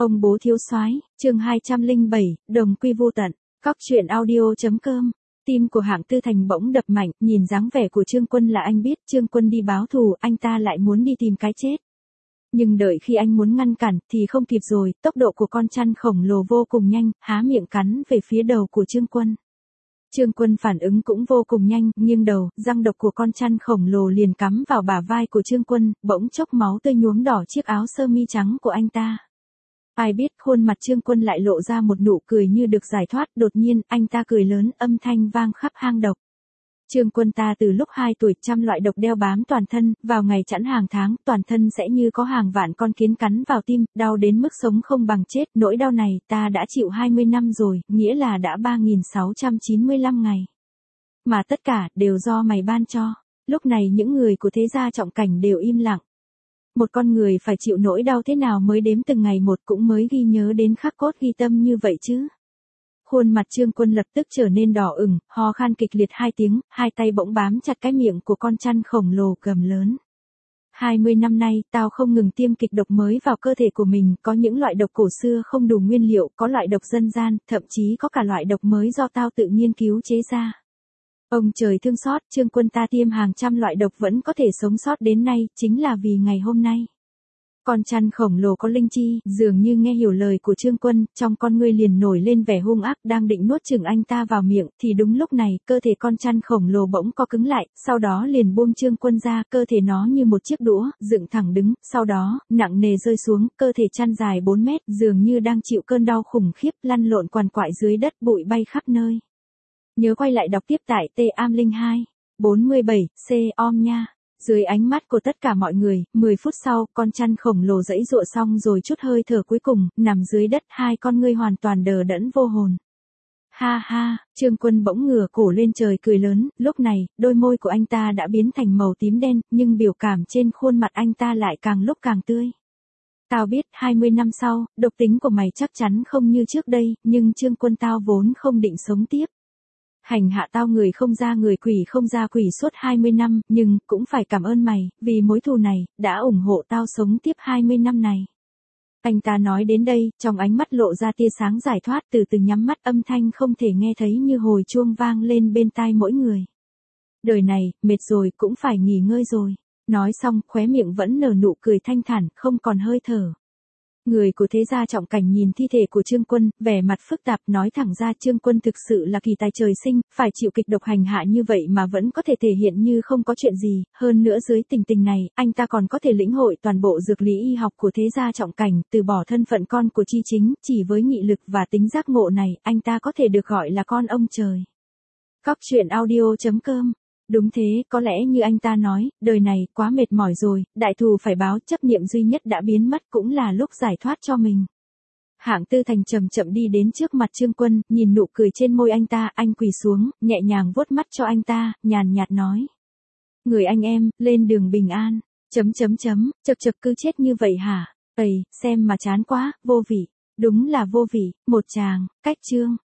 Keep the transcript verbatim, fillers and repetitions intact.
Ông bố thiếu soái, chương hai trăm lẻ bảy, đồng quy vô tận. Cóc truyện audio.com. Tim của Hạng Tư Thành bỗng đập mạnh, nhìn dáng vẻ của Trương Quân là anh biết Trương Quân đi báo thù, anh ta lại muốn đi tìm cái chết. Nhưng đợi khi anh muốn ngăn cản thì không kịp rồi, tốc độ của con chăn khổng lồ vô cùng nhanh, há miệng cắn về phía đầu của Trương Quân. Trương Quân phản ứng cũng vô cùng nhanh, nghiêng đầu, răng độc của con chăn khổng lồ liền cắm vào bả vai của Trương Quân, bỗng chốc máu tươi nhuốm đỏ chiếc áo sơ mi trắng của anh ta. Ai biết khuôn mặt Trương Quân lại lộ ra một nụ cười như được giải thoát, đột nhiên, anh ta cười lớn, âm thanh vang khắp hang độc. Trương Quân ta từ lúc hai tuổi trăm loại độc đeo bám toàn thân, vào ngày chẵn hàng tháng, toàn thân sẽ như có hàng vạn con kiến cắn vào tim, đau đến mức sống không bằng chết, nỗi đau này ta đã chịu hai mươi năm rồi, nghĩa là đã ba nghìn sáu trăm chín mươi lăm ngày. Mà tất cả, đều do mày ban cho. Lúc này những người của thế gia trọng cảnh đều im lặng. Một con người phải chịu nỗi đau thế nào mới đếm từng ngày một cũng mới ghi nhớ đến khắc cốt ghi tâm như vậy chứ. Khuôn mặt Trương Quân lập tức trở nên đỏ ửng, ho khan kịch liệt hai tiếng, hai tay bỗng bám chặt cái miệng của con chăn khổng lồ gầm lớn. hai mươi năm nay, tao không ngừng tiêm kịch độc mới vào cơ thể của mình, có những loại độc cổ xưa không đủ nguyên liệu, có loại độc dân gian, thậm chí có cả loại độc mới do tao tự nghiên cứu chế ra. Ông trời thương xót, Trương Quân ta tiêm hàng trăm loại độc vẫn có thể sống sót đến nay, chính là vì ngày hôm nay. Con chăn khổng lồ có linh chi, dường như nghe hiểu lời của Trương Quân, trong con ngươi liền nổi lên vẻ hung ác, đang định nuốt chửng anh ta vào miệng, thì đúng lúc này, cơ thể con chăn khổng lồ bỗng co cứng lại, sau đó liền buông Trương Quân ra, cơ thể nó như một chiếc đũa, dựng thẳng đứng, sau đó, nặng nề rơi xuống, cơ thể chăn dài bốn mét, dường như đang chịu cơn đau khủng khiếp, lăn lộn quằn quại dưới đất, bụi bay khắp nơi. Nhớ quay lại đọc tiếp tại T A M linh hai, bốn mươi bảy, C O M nha. Dưới ánh mắt của tất cả mọi người, mười phút sau, con chăn khổng lồ giãy giụa xong rồi chút hơi thở cuối cùng, nằm dưới đất, hai con ngươi hoàn toàn đờ đẫn vô hồn. Ha ha, Trương Quân bỗng ngửa cổ lên trời cười lớn, lúc này, đôi môi của anh ta đã biến thành màu tím đen, nhưng biểu cảm trên khuôn mặt anh ta lại càng lúc càng tươi. Tao biết, hai mươi năm sau, độc tính của mày chắc chắn không như trước đây, nhưng Trương Quân tao vốn không định sống tiếp. Hành hạ tao người không ra người quỷ không ra quỷ suốt hai mươi năm, nhưng, cũng phải cảm ơn mày, vì mối thù này, đã ủng hộ tao sống tiếp hai mươi năm này. Anh ta nói đến đây, trong ánh mắt lộ ra tia sáng giải thoát, từ từ nhắm mắt, âm thanh không thể nghe thấy như hồi chuông vang lên bên tai mỗi người. Đời này, mệt rồi, cũng phải nghỉ ngơi rồi. Nói xong, khóe miệng vẫn nở nụ cười thanh thản, không còn hơi thở. Người của thế gia trọng cảnh nhìn thi thể của Trương Quân, vẻ mặt phức tạp, nói thẳng ra Trương Quân thực sự là kỳ tài trời sinh, phải chịu kịch độc hành hạ như vậy mà vẫn có thể thể hiện như không có chuyện gì, hơn nữa dưới tình tình này, anh ta còn có thể lĩnh hội toàn bộ dược lý y học của thế gia trọng cảnh, từ bỏ thân phận con của Chi Chính, chỉ với nghị lực và tính giác ngộ này, anh ta có thể được gọi là con ông trời. Cóc truyện audio.com. Đúng thế, có lẽ như anh ta nói, đời này quá mệt mỏi rồi, đại thù phải báo, chấp niệm duy nhất đã biến mất cũng là lúc giải thoát cho mình. Hạng Tư Thành chậm chậm đi đến trước mặt Trương Quân, nhìn nụ cười trên môi anh ta, anh quỳ xuống, nhẹ nhàng vuốt mắt cho anh ta, nhàn nhạt nói. Người anh em, lên đường bình an, chấm chấm chấm, chật chật cứ chết như vậy hả, ầy, xem mà chán quá, vô vị, đúng là vô vị, một tràng, cách chương.